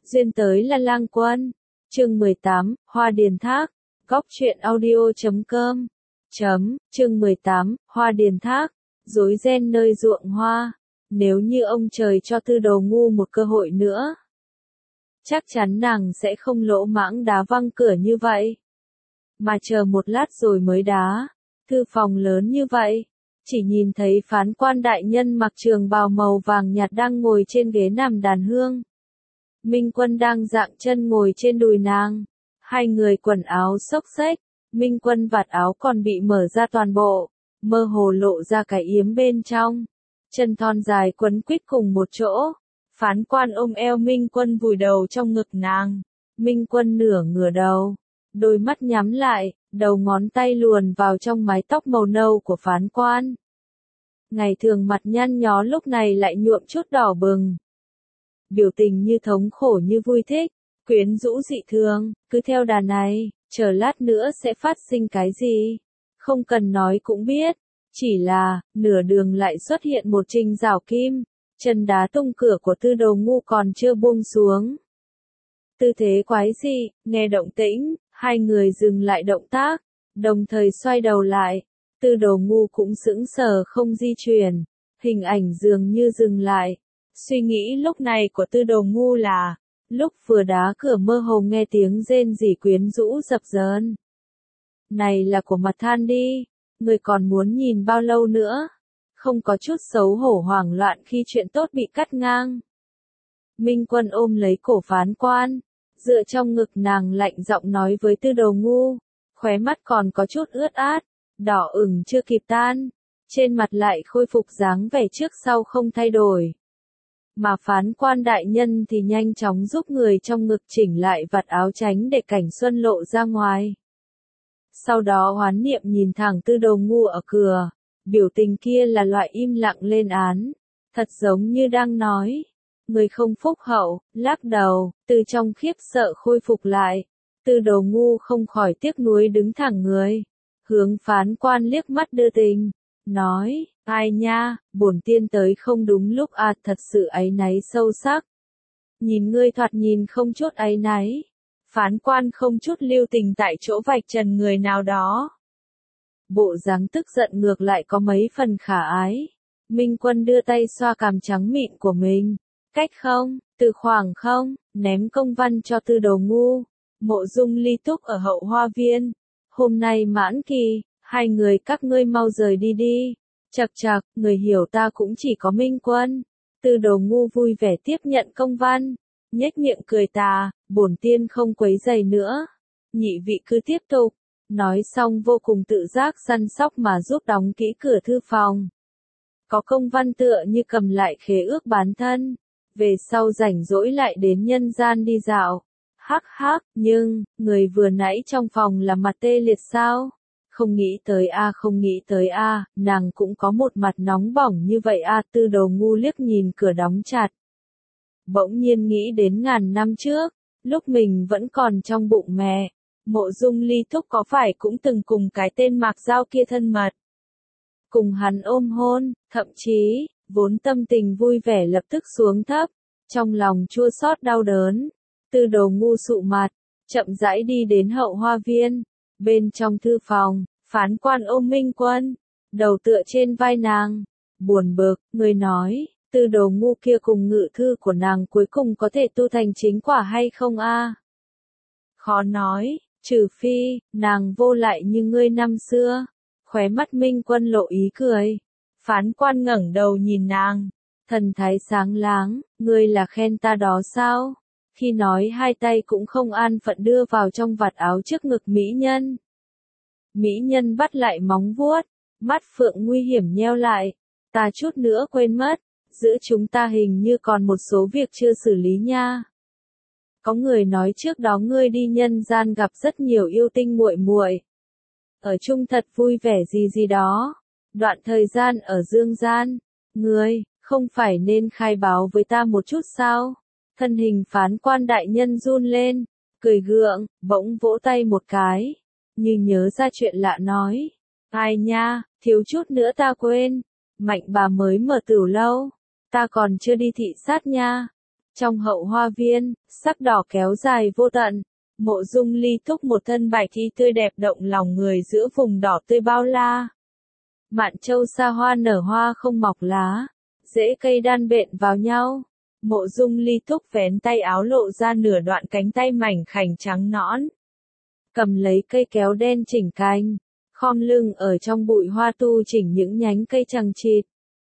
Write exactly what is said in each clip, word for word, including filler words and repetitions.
Duyên tới là lang quân. Chương mười tám, Hoa Điền Thác. Góc truyện audio chấm com. Chấm, chương mười tám, Hoa Điền Thác. Rối ren nơi ruộng hoa. Nếu như ông trời cho Tư Đồ Ngu một cơ hội nữa, chắc chắn nàng sẽ không lỗ mãng đá văng cửa như vậy. Mà chờ một lát rồi mới đá. Thư phòng lớn như vậy, chỉ nhìn thấy phán quan đại nhân mặc trường bào màu vàng nhạt đang ngồi trên ghế nằm đàn hương. Minh Quân đang dạng chân ngồi trên đùi nàng. Hai người quần áo xốc xếch, Minh Quân vạt áo còn bị mở ra toàn bộ, mơ hồ lộ ra cái yếm bên trong. Chân thon dài quấn quýt cùng một chỗ. Phán quan ôm eo Minh Quân vùi đầu trong ngực nàng. Minh Quân nửa ngửa đầu, đôi mắt nhắm lại, đầu ngón tay luồn vào trong mái tóc màu nâu của phán quan. Ngày thường mặt nhăn nhó lúc này lại nhuộm chút đỏ bừng. Biểu tình như thống khổ như vui thích, quyến rũ dị thường, cứ theo đà này, chờ lát nữa sẽ phát sinh cái gì. Không cần nói cũng biết, chỉ là, nửa đường lại xuất hiện một Trình Giảo Kim, chân đá tung cửa của Tư Đồ Ngu còn chưa buông xuống. Tư thế quái dị, nghe động tĩnh, hai người dừng lại động tác, đồng thời xoay đầu lại. Tư Đồ Ngu cũng sững sờ không di chuyển, hình ảnh dường như dừng lại. Suy nghĩ lúc này của Tư Đồ Ngu là, lúc vừa đá cửa mơ hồ nghe tiếng rên rỉ quyến rũ dập dờn. Này là của Mặt Than đi, người còn muốn nhìn bao lâu nữa? Không có chút xấu hổ hoảng loạn khi chuyện tốt bị cắt ngang. Minh Quân ôm lấy cổ phán quan, dựa trong ngực nàng lạnh giọng nói với Tư Đồ Ngu, khóe mắt còn có chút ướt át, đỏ ửng chưa kịp tan, trên mặt lại khôi phục dáng vẻ trước sau không thay đổi. Mà phán quan đại nhân thì nhanh chóng giúp người trong ngực chỉnh lại vạt áo tránh để cảnh xuân lộ ra ngoài. Sau đó hoán niệm nhìn thẳng Tư Đồ Ngu ở cửa, biểu tình kia là loại im lặng lên án, thật giống như đang nói, người không phúc hậu, lắc đầu, từ trong khiếp sợ khôi phục lại. Tư Đồ Ngu không khỏi tiếc nuối đứng thẳng người, hướng phán quan liếc mắt đưa tình, nói, ai nha, bổn tiên tới không đúng lúc à, thật sự áy náy sâu sắc. Nhìn ngươi thoạt nhìn không chút áy náy. Phán quan không chút lưu tình tại chỗ vạch trần người nào đó. Bộ dáng tức giận ngược lại có mấy phần khả ái. Minh Quân đưa tay xoa cằm trắng mịn của mình. Cách không, từ khoảng không, ném công văn cho Tư Đồ Ngu. Mộ Dung Ly Túc ở Hậu Hoa Viên. Hôm nay mãn kỳ, hai người các ngươi mau rời đi đi. Chậc chậc, người hiểu ta cũng chỉ có Minh Quân. Tư Đồ Ngu vui vẻ tiếp nhận công văn, nhếch miệng cười tà, bổn tiên không quấy rầy nữa. Nhị vị cứ tiếp tục. Nói xong vô cùng tự giác săn sóc mà giúp đóng kỹ cửa thư phòng. Có công văn tựa như cầm lại khế ước bán thân. Về sau rảnh rỗi lại đến nhân gian đi dạo. Hắc hắc, nhưng, người vừa nãy trong phòng là mặt tê liệt sao? Không nghĩ tới a không nghĩ tới a nàng cũng có một mặt nóng bỏng như vậy a Tư Đồ Ngu liếc nhìn cửa đóng chặt. Bỗng nhiên nghĩ đến ngàn năm trước, lúc mình vẫn còn trong bụng mẹ, Mộ Dung Ly Túc có phải cũng từng cùng cái tên Mạc Giao kia thân mật. Cùng hắn ôm hôn, thậm chí, vốn tâm tình vui vẻ lập tức xuống thấp, trong lòng chua xót đau đớn. Tư Đồ Ngu sụ mặt, chậm rãi đi đến Hậu Hoa Viên, bên trong thư phòng, phán quan ôm Minh Quân, đầu tựa trên vai nàng, buồn bực, người nói, Tư Đồ Ngu kia cùng ngự thư của nàng cuối cùng có thể tu thành chính quả hay không a? Khó nói, trừ phi, nàng vô lại như ngươi năm xưa. Khóe mắt Minh Quân lộ ý cười. Phán quan ngẩng đầu nhìn nàng, thần thái sáng láng, ngươi là khen ta đó sao? Khi nói hai tay cũng không an phận đưa vào trong vạt áo trước ngực mỹ nhân. Mỹ nhân bắt lại móng vuốt, mắt phượng nguy hiểm nheo lại, ta chút nữa quên mất, giữa chúng ta hình như còn một số việc chưa xử lý nha. Có người nói trước đó ngươi đi nhân gian gặp rất nhiều yêu tinh muội muội, ở chung thật vui vẻ gì gì đó. Đoạn thời gian ở dương gian, ngươi không phải nên khai báo với ta một chút sao? Thân hình phán quan đại nhân run lên, cười gượng, bỗng vỗ tay một cái, như nhớ ra chuyện lạ nói, ai nha, thiếu chút nữa ta quên, Mạnh bà mới mở tửu lâu, ta còn chưa đi thị sát nha. Trong hậu hoa viên, sắc đỏ kéo dài vô tận, Mộ Dung Ly Túc một thân bạch y tươi đẹp động lòng người giữa vùng đỏ tươi bao la. Mạn châu xa hoa nở hoa không mọc lá, rễ cây đan bện vào nhau. Mộ Dung Ly Túc vén tay áo lộ ra nửa đoạn cánh tay mảnh khảnh trắng nõn. Cầm lấy cây kéo đen chỉnh cành, khom lưng ở trong bụi hoa tu chỉnh những nhánh cây chằng chịt.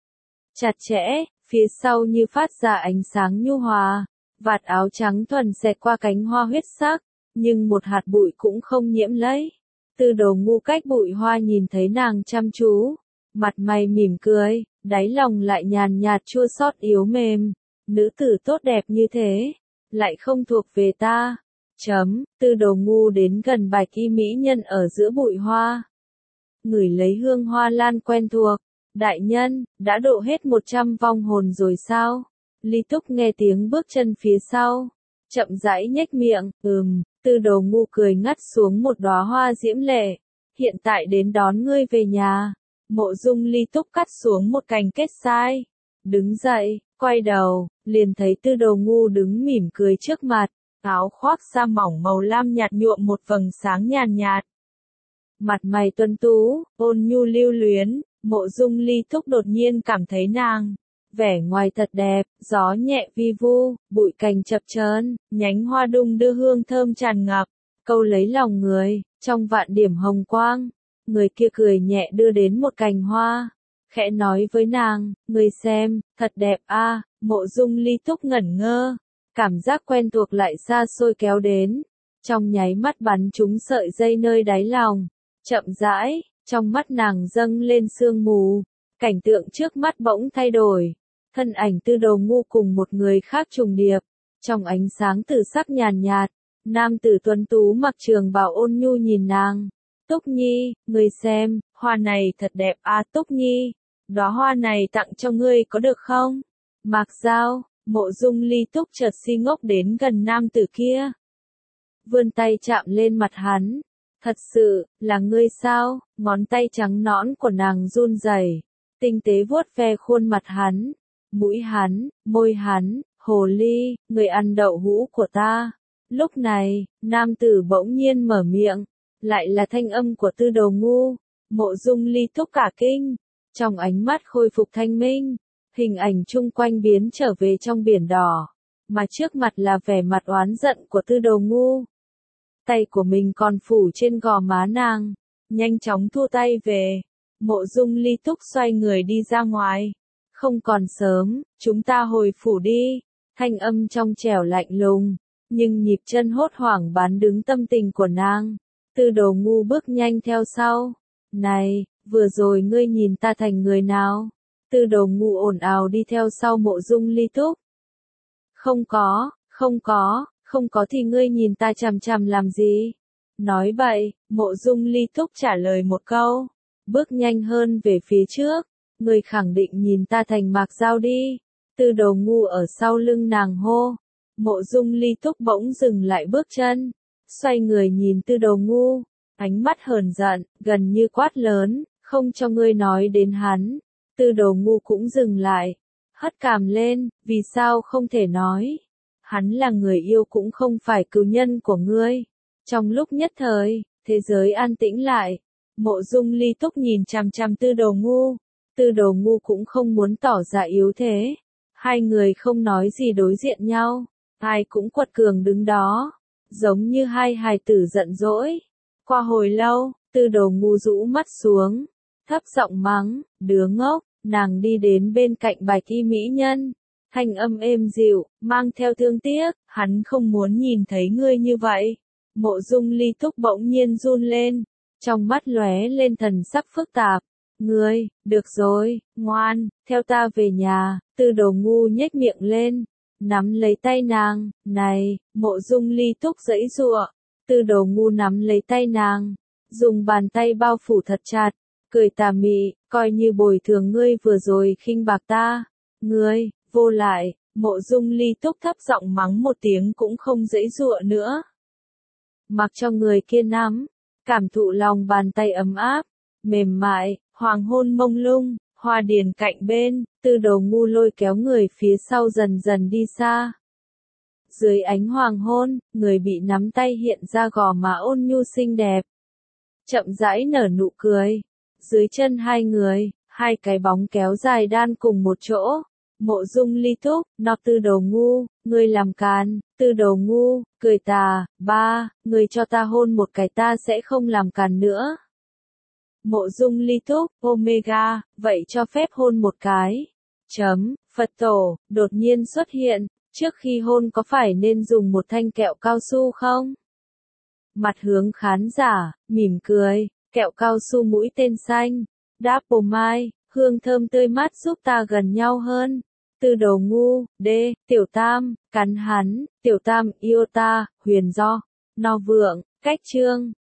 Chặt chẽ, phía sau như phát ra ánh sáng nhu hòa, vạt áo trắng thuần xẹt qua cánh hoa huyết sắc, nhưng một hạt bụi cũng không nhiễm lấy. Tư Đồ Ngu cách bụi hoa nhìn thấy nàng chăm chú, mặt mày mỉm cười, đáy lòng lại nhàn nhạt chua xót yếu mềm. Nữ tử tốt đẹp như thế, lại không thuộc về ta. Chấm, Tư Đồ Ngu đến gần bạch y mỹ nhân ở giữa bụi hoa. Ngửi lấy hương hoa lan quen thuộc. Đại nhân, đã độ hết một trăm vong hồn rồi sao? Ly Túc nghe tiếng bước chân phía sau. Chậm rãi nhếch miệng, ừm, Tư Đồ Ngu cười ngắt xuống một đóa hoa diễm lệ. Hiện tại đến đón ngươi về nhà. Mộ Dung Ly Túc cắt xuống một cành kết sai. Đứng dậy, quay đầu, liền thấy Tư Đồ Ngu đứng mỉm cười trước mặt. Áo khoác sa mỏng màu lam nhạt nhuộm một vầng sáng nhàn nhạt. Mặt mày tuấn tú, ôn nhu lưu luyến, Mộ Dung Ly Túc đột nhiên cảm thấy nàng. Vẻ ngoài thật đẹp, gió nhẹ vi vu, bụi cành chập chờn, nhánh hoa đung đưa hương thơm tràn ngập, câu lấy lòng người, trong vạn điểm hồng quang. Người kia cười nhẹ đưa đến một cành hoa, khẽ nói với nàng, người xem, thật đẹp a. Mộ Dung Ly Túc ngẩn ngơ, cảm giác quen thuộc lại xa xôi kéo đến, trong nháy mắt bắn trúng sợi dây nơi đáy lòng, chậm rãi, trong mắt nàng dâng lên sương mù, cảnh tượng trước mắt bỗng thay đổi, thân ảnh Tư Đồ Ngu cùng một người khác trùng điệp, trong ánh sáng tử sắc nhàn nhạt, nam tử tuấn tú mặc trường bào ôn nhu nhìn nàng. Túc Nhi, ngươi xem, hoa này thật đẹp à Túc Nhi, đóa hoa này tặng cho ngươi có được không? Mạc Giao, Mộ Dung Ly Túc chợt si ngốc đến gần nam tử kia. Vươn tay chạm lên mặt hắn. Thật sự, là ngươi sao? Ngón tay trắng nõn của nàng run rẩy, tinh tế vuốt ve khuôn mặt hắn, mũi hắn, môi hắn, hồ ly, người ăn đậu hũ của ta. Lúc này, nam tử bỗng nhiên mở miệng. Lại là thanh âm của Tư Đồ Ngu. Mộ Dung Ly Túc cả kinh, trong ánh mắt khôi phục thanh minh, hình ảnh chung quanh biến trở về trong biển đỏ, mà trước mặt là vẻ mặt oán giận của Tư Đồ Ngu. Tay của mình còn phủ trên gò má nàng, nhanh chóng thua tay về. Mộ Dung Ly Túc xoay người đi ra ngoài. Không còn sớm, chúng ta hồi phủ đi. Thanh âm trong trẻo lạnh lùng, nhưng nhịp chân hốt hoảng bán đứng tâm tình của nàng. Tư Đồ Ngu bước nhanh theo sau. Này, vừa rồi ngươi nhìn ta thành người nào? Tư Đồ Ngu ồn ào đi theo sau Mộ Dung Ly Túc. Không có, không có, không có thì ngươi nhìn ta chằm chằm làm gì? Nói bậy, Mộ Dung Ly Túc trả lời một câu. Bước nhanh hơn về phía trước. Ngươi khẳng định nhìn ta thành Mạc Giao đi. Tư Đồ Ngu ở sau lưng nàng hô. Mộ Dung Ly Túc bỗng dừng lại bước chân. Xoay người nhìn Tư Đồ Ngu, ánh mắt hờn giận, gần như quát lớn, không cho ngươi nói đến hắn. Tư Đồ Ngu cũng dừng lại, hất cằm lên, vì sao không thể nói? Hắn là người yêu cũng không phải cừu nhân của ngươi. Trong lúc nhất thời, thế giới an tĩnh lại, Mộ Dung Ly Túc nhìn chằm chằm Tư Đồ Ngu. Tư Đồ Ngu cũng không muốn tỏ ra yếu thế. Hai người không nói gì đối diện nhau, ai cũng quật cường đứng đó. Giống như hai hài tử giận dỗi. Qua hồi lâu, Tư Đồ Ngu rũ mắt xuống, thấp giọng mắng, đứa ngốc. Nàng đi đến bên cạnh bạch y mỹ nhân, thanh âm êm dịu, mang theo thương tiếc, hắn không muốn nhìn thấy ngươi như vậy. Mộ Dung Ly Túc bỗng nhiên run lên, trong mắt lóe lên thần sắc phức tạp. Ngươi, được rồi, ngoan, theo ta về nhà. Tư Đồ Ngu nhếch miệng lên, nắm lấy tay nàng. Này, Mộ Dung Ly Túc giãy giụa. Tư Đồ Ngu nắm lấy tay nàng, dùng bàn tay bao phủ thật chặt, cười tà mị, coi như bồi thường ngươi vừa rồi khinh bạc ta. Ngươi, vô lại. Mộ Dung Ly Túc thấp giọng mắng một tiếng cũng không giãy giụa nữa. Mặc cho người kia nắm, cảm thụ lòng bàn tay ấm áp, mềm mại, hoàng hôn mông lung, hoa điền cạnh bên. Tư Đồ Ngu lôi kéo người phía sau dần dần đi xa. Dưới ánh hoàng hôn, người bị nắm tay hiện ra gò má ôn nhu xinh đẹp. Chậm rãi nở nụ cười. Dưới chân hai người, hai cái bóng kéo dài đan cùng một chỗ. Mộ Dung Ly thúc, nó Tư Đồ ngu, ngươi làm càn. Tư Đồ ngu, cười tà, ba, ngươi cho ta hôn một cái ta sẽ không làm càn nữa. Mộ Dung Ly thúc, Omega, vậy cho phép hôn một cái. Chấm, Phật tổ, đột nhiên xuất hiện, trước khi hôn có phải nên dùng một thanh kẹo cao su không? Mặt hướng khán giả, mỉm cười, kẹo cao su mũi tên xanh, đáp bồ mai, hương thơm tươi mát giúp ta gần nhau hơn. Tư Đồ ngu, đê, tiểu tam, cắn hắn, tiểu tam yêu ta, huyền do, no vượng, cách chương.